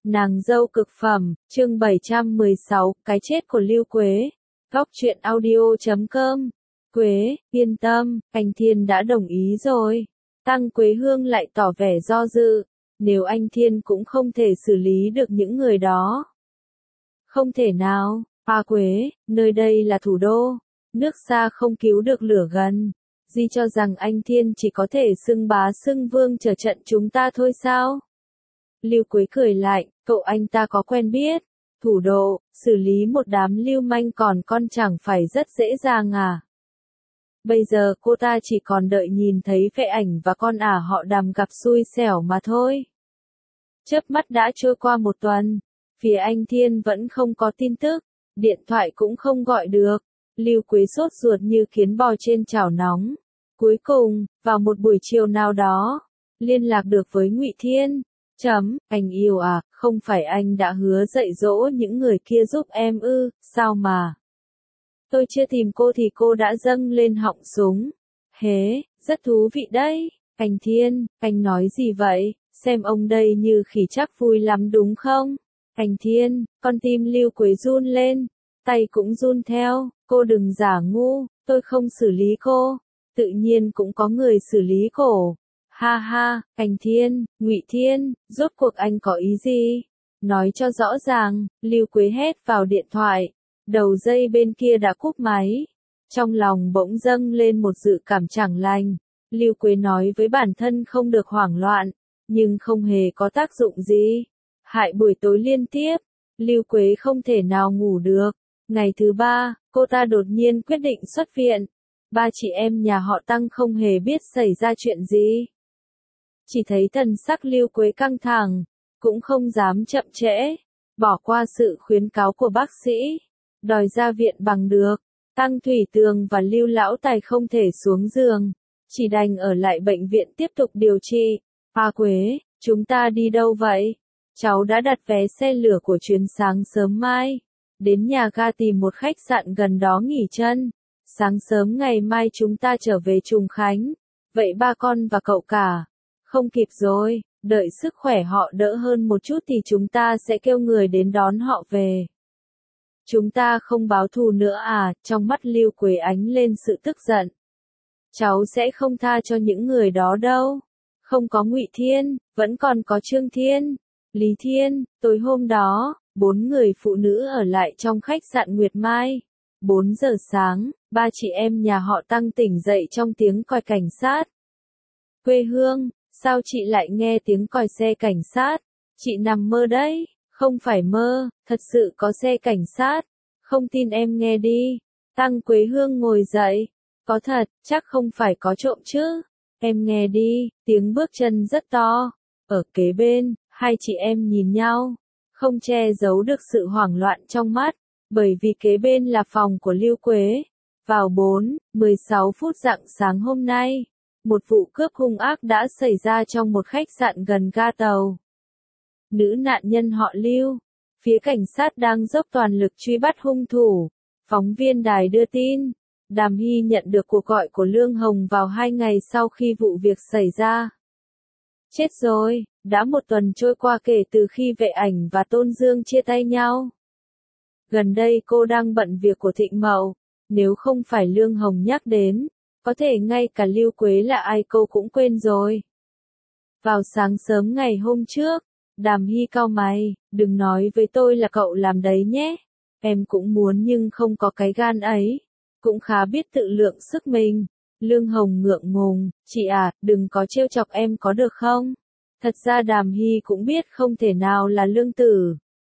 Nàng dâu cực phẩm, chương 716, cái chết của Lưu Quế. Góc truyện audio.com. Quế, yên tâm, anh Thiên đã đồng ý rồi. Tăng Quế Hương lại tỏ vẻ do dự. Nếu anh Thiên cũng không thể xử lý được những người đó. Không thể nào, Quế, nơi đây là thủ đô. Nước xa không cứu được lửa gần. Di cho rằng anh Thiên chỉ có thể xưng bá xưng vương trở trận chúng ta thôi sao? Lưu Quế cười lại, cậu anh ta có quen biết. Thủ đô, xử lý một đám lưu manh còn con chẳng phải rất dễ dàng à? Bây giờ cô ta chỉ còn đợi nhìn thấy Vệ Ảnh và con ả họ Đàm gặp xui xẻo mà thôi. Chớp mắt đã trôi qua một tuần. Phía anh Thiên vẫn không có tin tức. Điện thoại cũng không gọi được. Lưu Quế sốt ruột như kiến bò trên chảo nóng. Cuối cùng, vào một buổi chiều nào đó, liên lạc được với Ngụy Thiên. Anh yêu à, không phải anh đã hứa dạy dỗ những người kia giúp em ư, sao mà? Tôi chưa tìm cô thì cô đã dâng lên họng súng. Hế, rất thú vị đấy. Anh Thiên, anh nói gì vậy? Xem ông đây như khỉ chắc vui lắm đúng không? Anh Thiên, con tim Lưu Quế run lên. Tay cũng run theo, cô đừng giả ngu, tôi không xử lý cô. Tự nhiên cũng có người xử lý cổ. Ha ha, anh Thiên, Ngụy Thiên, rốt cuộc anh có ý gì? Nói cho rõ ràng, Lưu Quế hét vào điện thoại. Đầu dây bên kia đã cúp máy. Trong lòng bỗng dâng lên một dự cảm chẳng lành. Lưu Quế nói với bản thân không được hoảng loạn, nhưng không hề có tác dụng gì. Hại buổi tối liên tiếp, Lưu Quế không thể nào ngủ được. Ngày thứ 3, cô ta đột nhiên quyết định xuất viện. Ba chị em nhà họ Tăng không hề biết xảy ra chuyện gì. Chỉ thấy thần sắc Lưu Quế căng thẳng, cũng không dám chậm trễ, bỏ qua sự khuyến cáo của bác sĩ, đòi ra viện bằng được. Tăng Thủy Tường và Lưu Lão Tài không thể xuống giường, chỉ đành ở lại bệnh viện tiếp tục điều trị. Quế, chúng ta đi đâu vậy? Cháu đã đặt vé xe lửa của chuyến sáng sớm mai, đến nhà ga tìm một khách sạn gần đó nghỉ chân. Sáng sớm ngày mai chúng ta trở về Trùng Khánh. Vậy ba con và cậu cả? Không kịp rồi, đợi sức khỏe họ đỡ hơn một chút thì chúng ta sẽ kêu người đến đón họ về. Chúng ta không báo thù nữa à? Trong mắt Lưu Quế ánh lên sự tức giận. Cháu sẽ không tha cho những người đó đâu. Không có Ngụy Thiên, vẫn còn có Trương Thiên, Lý Thiên. Tối hôm đó, 4 người phụ nữ ở lại trong khách sạn Nguyệt Mai. 4 giờ sáng, ba chị em nhà họ Tăng tỉnh dậy trong tiếng còi cảnh sát. Quê Hương, sao chị lại nghe tiếng còi xe cảnh sát? Chị nằm mơ đấy. Không phải mơ, thật sự có xe cảnh sát. Không tin em nghe đi. Tăng Quế Hương ngồi dậy. Có thật, chắc không phải có trộm chứ. Em nghe đi, tiếng bước chân rất to. Ở kế bên, hai chị em nhìn nhau. Không che giấu được sự hoảng loạn trong mắt. Bởi vì kế bên là phòng của Lưu Quế. Vào 4:16 phút rạng sáng hôm nay, một vụ cướp hung ác đã xảy ra trong một khách sạn gần ga tàu. Nữ nạn nhân họ Lưu. Phía cảnh sát đang dốc toàn lực truy bắt hung thủ. Phóng viên đài đưa tin, Đàm Hy nhận được cuộc gọi của Lương Hồng vào 2 ngày sau khi vụ việc xảy ra. Chết rồi, đã 1 tuần trôi qua kể từ khi Vệ Ảnh và Tôn Dương chia tay nhau. Gần đây cô đang bận việc của Thịnh Mậu, nếu không phải Lương Hồng nhắc đến, có thể ngay cả Lưu Quế là ai cô cũng quên rồi. Vào sáng sớm ngày hôm trước, Đàm Hy cau mày, đừng nói với tôi là cậu làm đấy nhé. Em cũng muốn nhưng không có cái gan ấy. Cũng khá biết tự lượng sức mình. Lương Hồng ngượng ngùng, chị à, đừng có trêu chọc em có được không? Thật ra Đàm Hy cũng biết không thể nào là lương tử.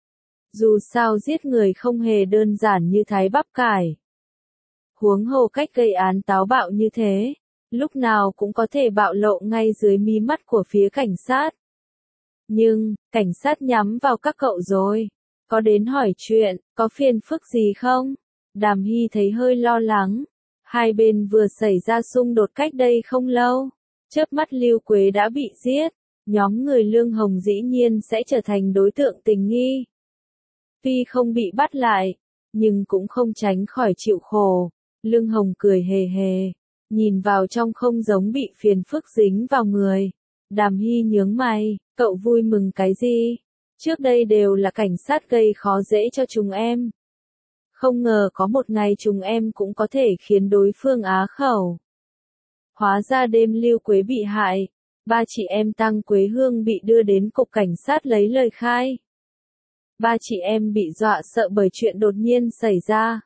Dù sao giết người không hề đơn giản như thái bắp cải. Huống hồ cách gây án táo bạo như thế, lúc nào cũng có thể bạo lộ ngay dưới mí mắt của phía cảnh sát. Nhưng, cảnh sát nhắm vào các cậu rồi. Có đến hỏi chuyện, có phiền phức gì không? Đàm Hy thấy hơi lo lắng. Hai bên vừa xảy ra xung đột cách đây không lâu. Chớp mắt Lưu Quế đã bị giết. Nhóm người Lương Hồng dĩ nhiên sẽ trở thành đối tượng tình nghi. Tuy không bị bắt lại, nhưng cũng không tránh khỏi chịu khổ. Lương Hồng cười hề hề, nhìn vào trong không giống bị phiền phức dính vào người. Đàm Hy nhướng mày, cậu vui mừng cái gì? Trước đây đều là cảnh sát gây khó dễ cho chúng em. Không ngờ có một ngày chúng em cũng có thể khiến đối phương á khẩu. Hóa ra đêm Lưu Quế bị hại, ba chị em Tăng Quế Hương bị đưa đến cục cảnh sát lấy lời khai. Ba chị em bị dọa sợ bởi chuyện đột nhiên xảy ra.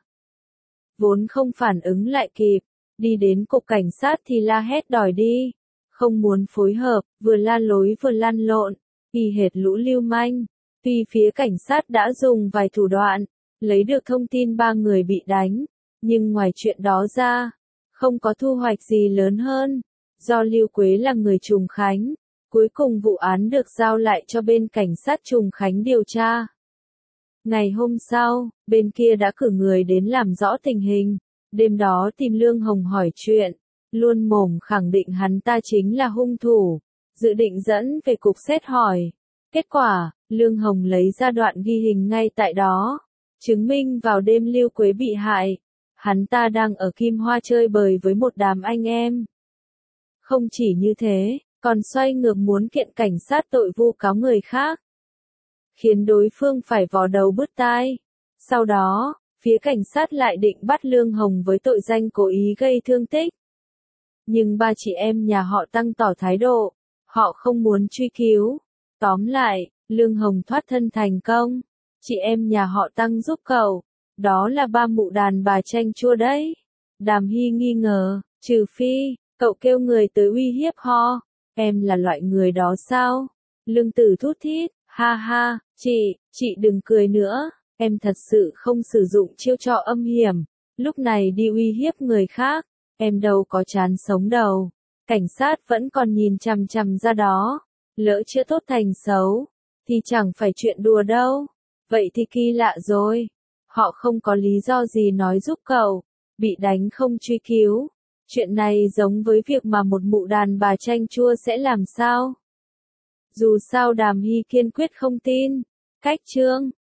Vốn không phản ứng lại kịp, đi đến cục cảnh sát thì la hét đòi đi, không muốn phối hợp, vừa la lối vừa lăn lộn, y hệt lũ lưu manh. Tuy phía cảnh sát đã dùng vài thủ đoạn, lấy được thông tin ba người bị đánh, nhưng ngoài chuyện đó ra, không có thu hoạch gì lớn hơn. Do Lưu Quế là người Trùng Khánh, cuối cùng vụ án được giao lại cho bên cảnh sát Trùng Khánh điều tra. Ngày hôm sau, bên kia đã cử người đến làm rõ tình hình, đêm đó tìm Lương Hồng hỏi chuyện, luôn mồm khẳng định hắn ta chính là hung thủ, dự định dẫn về cục xét hỏi. Kết quả, Lương Hồng lấy ra đoạn ghi hình ngay tại đó, chứng minh vào đêm Lưu Quế bị hại, hắn ta đang ở Kim Hoa chơi bời với một đám anh em. Không chỉ như thế, còn xoay ngược muốn kiện cảnh sát tội vu cáo người khác, khiến đối phương phải vò đầu bứt tai. Sau đó, phía cảnh sát lại định bắt Lương Hồng với tội danh cố ý gây thương tích. Nhưng ba chị em nhà họ Tăng tỏ thái độ, họ không muốn truy cứu. Tóm lại, Lương Hồng thoát thân thành công. Chị em nhà họ Tăng giúp cậu. Đó là ba mụ đàn bà chanh chua đấy. Đàm Hy nghi ngờ, trừ phi, cậu kêu người tới uy hiếp họ. Em là loại người đó sao? Lương Tử thút thít, ha ha, chị đừng cười nữa. Em thật sự không sử dụng chiêu trò âm hiểm. Lúc này đi uy hiếp người khác. Em đâu có chán sống đâu. Cảnh sát vẫn còn nhìn chằm chằm ra đó. Lỡ chưa tốt thành xấu, thì chẳng phải chuyện đùa đâu. Vậy thì kỳ lạ rồi. Họ không có lý do gì nói giúp cậu. Bị đánh không truy cứu. Chuyện này giống với việc mà một mụ đàn bà chanh chua sẽ làm sao? Dù sao Đàm Hy kiên quyết không tin. Cách chương